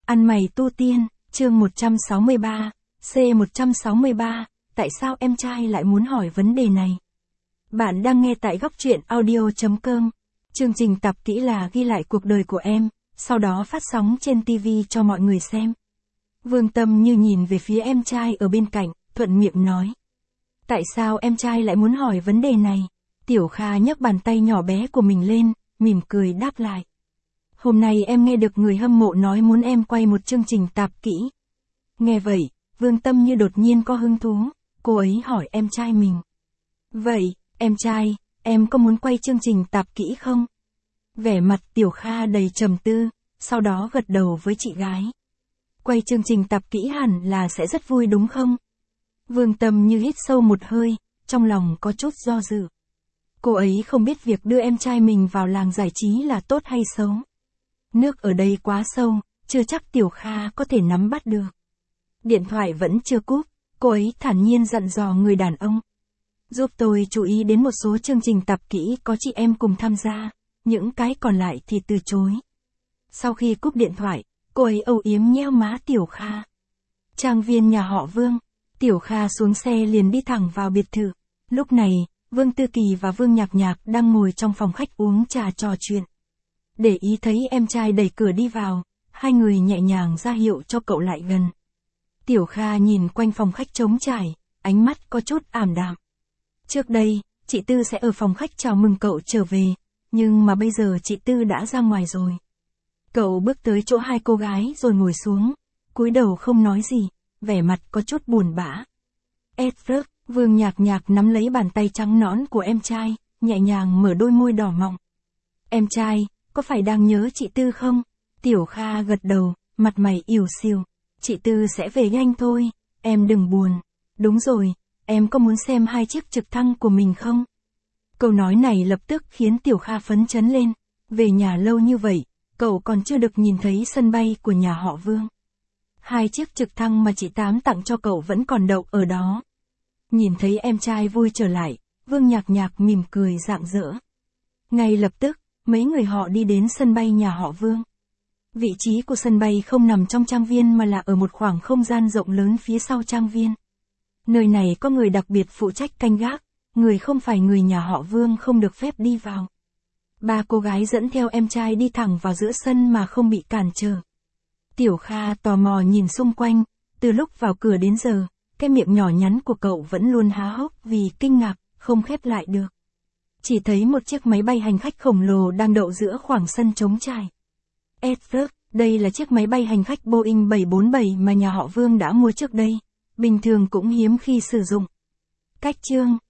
Ăn mày tu tiên, chương 163, C163, tại sao em trai lại muốn hỏi vấn đề này? Bạn đang nghe tại góc truyện audio.com. Chương trình tập kỹ là ghi lại cuộc đời của em, sau đó phát sóng trên TV cho mọi người xem. Vương Tâm như nhìn về phía em trai ở bên cạnh, thuận miệng nói. Tại sao em trai lại muốn hỏi vấn đề này? Tiểu Kha nhấc bàn tay nhỏ bé của mình lên, mỉm cười đáp lại. Hôm nay em nghe được người hâm mộ nói muốn em quay một chương trình tạp kỹ. Nghe vậy, Vương Tâm như đột nhiên có hứng thú, cô ấy hỏi em trai mình. Vậy, em trai, em có muốn quay chương trình tạp kỹ không? Vẻ mặt Tiểu Kha đầy trầm tư, sau đó gật đầu với chị gái. Quay chương trình tạp kỹ hẳn là sẽ rất vui đúng không? Vương Tâm như hít sâu một hơi, trong lòng có chút do dự. Cô ấy không biết việc đưa em trai mình vào làng giải trí là tốt hay xấu. Nước ở đây quá sâu, chưa chắc Tiểu Kha có thể nắm bắt được. Điện thoại vẫn chưa cúp, cô ấy thản nhiên dặn dò người đàn ông. Giúp tôi chú ý đến một số chương trình tạp kỹ có chị em cùng tham gia, những cái còn lại thì từ chối. Sau khi cúp điện thoại, cô ấy âu yếm nheo má Tiểu Kha. Trang viên nhà họ Vương, Tiểu Kha xuống xe liền đi thẳng vào biệt thự. Lúc này, Vương Tư Kỳ và Vương Nhạc Nhạc đang ngồi trong phòng khách uống trà trò chuyện. Để ý thấy em trai đẩy cửa đi vào, hai người nhẹ nhàng ra hiệu cho cậu lại gần. Tiểu Kha nhìn quanh phòng khách trống trải, ánh mắt có chút ảm đạm. Trước đây, chị Tư sẽ ở phòng khách chào mừng cậu trở về, nhưng mà bây giờ chị Tư đã ra ngoài rồi. Cậu bước tới chỗ hai cô gái rồi ngồi xuống, cúi đầu không nói gì, vẻ mặt có chút buồn bã. Edward, Vương Nhạc Nhạc nắm lấy bàn tay trắng nõn của em trai, nhẹ nhàng mở đôi môi đỏ mọng. Em trai, có phải đang nhớ chị Tư không? Tiểu Kha gật đầu, mặt mày ỉu xìu. Chị Tư sẽ về nhanh thôi, em đừng buồn. Đúng rồi, em có muốn xem hai chiếc trực thăng của mình không? Câu nói này lập tức khiến Tiểu Kha phấn chấn lên. Về nhà lâu như vậy, cậu còn chưa được nhìn thấy sân bay của nhà họ Vương. Hai chiếc trực thăng mà chị Tám tặng cho cậu vẫn còn đậu ở đó. Nhìn thấy em trai vui trở lại, Vương Nhạc Nhạc mỉm cười rạng rỡ. Ngay lập tức, mấy người họ đi đến sân bay nhà họ Vương. Vị trí của sân bay không nằm trong trang viên mà là ở một khoảng không gian rộng lớn phía sau trang viên. Nơi này có người đặc biệt phụ trách canh gác, người không phải người nhà họ Vương không được phép đi vào. Ba cô gái dẫn theo em trai đi thẳng vào giữa sân mà không bị cản trở. Tiểu Kha tò mò nhìn xung quanh, từ lúc vào cửa đến giờ, cái miệng nhỏ nhắn của cậu vẫn luôn há hốc vì kinh ngạc, không khép lại được. Chỉ thấy một chiếc máy bay hành khách khổng lồ đang đậu giữa khoảng sân trống trải. Edward, đây là chiếc máy bay hành khách Boeing 747 mà nhà họ Vương đã mua trước đây, bình thường cũng hiếm khi sử dụng. Cách chương